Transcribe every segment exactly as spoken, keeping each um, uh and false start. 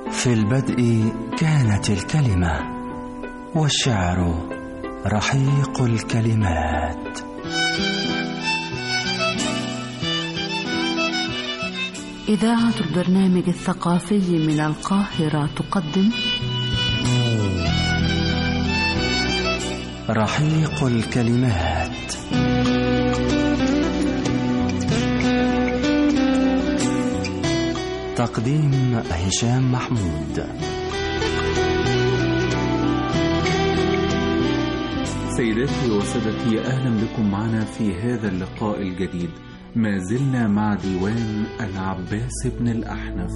في البدء كانت الكلمة، والشعر رحيق الكلمات. إذاعة البرنامج الثقافي من القاهرة تقدم رحيق الكلمات. تقديم هشام محمود. سيداتي وسادتي، أهلا بكم معنا في هذا اللقاء الجديد. ما زلنا مع ديوان العباس بن الأحنف.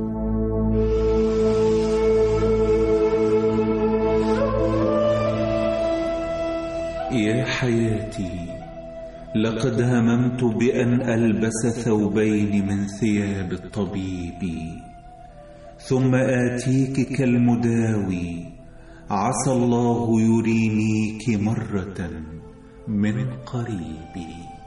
يا حياتي، لقد هممت بأن ألبس ثوبين من ثياب الطبيب، ثم آتيك كالمداوي، عسى الله يرينيك مرة من قريب.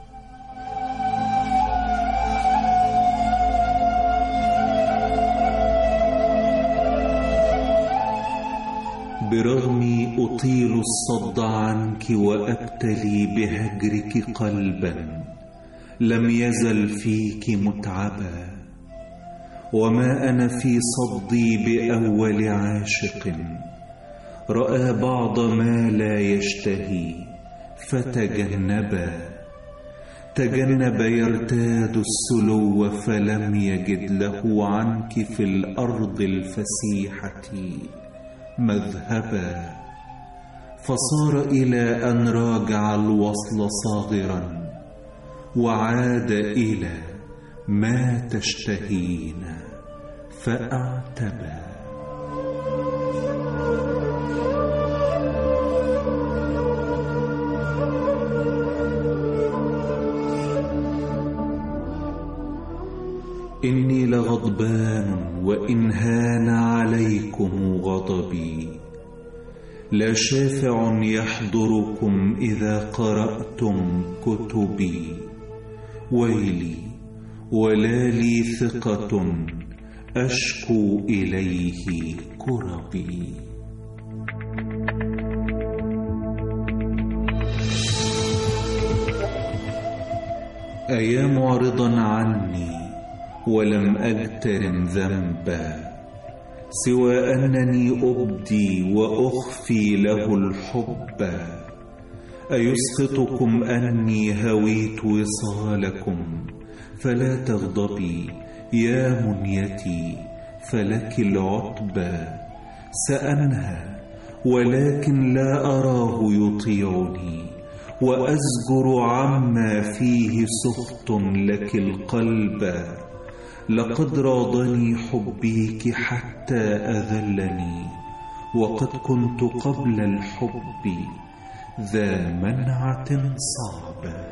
برغمي أطيل الصد عنك وأبتلي بهجرك قلبا لم يزل فيك متعبا، وما أنا في صدي بأول عاشق رأى بعض ما لا يشتهي فتجنبا. تجنب يرتاد السلو فلم يجد له عنك في الأرض الفسيحة مذهبا، فصار إلى أن راجع الوصل صاغرا وعاد إلى ما تشتهين فأعتبا. إني لغضبان وإن هان عليكم غضبي، لا شافع يحضركم إذا قرأتم كتبي. ويلي ولا لي ثقة أشكو إليه كربي. أيا معرضا عني ولم أجترم ذنبا، سوى أنني أبدي وأخفي له الحب. أيسخطكم أني هويت وصالكم، فلا تغضبي يا منيتي فلك العتبى. سأنهى ولكن لا أراه يطيعني، وأزجر عما فيه سخط لك القلب. لقد راضني حبيك حتى أذلني، وقد كنت قبل الحب ذا منعة صعبة.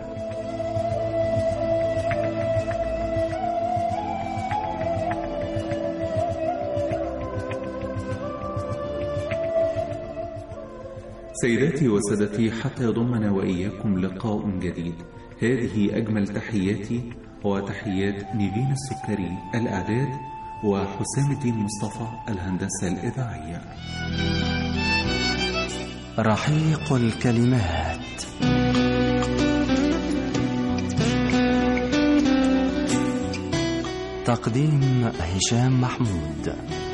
سيداتي وسادتي، حتى يضمنا وإياكم لقاء جديد، هذه أجمل تحياتي وتحيات نيفين السكري الإعداد، وحسام الدين مصطفى الهندسة الإذاعية. رحيق الكلمات. تقديم هشام محمود.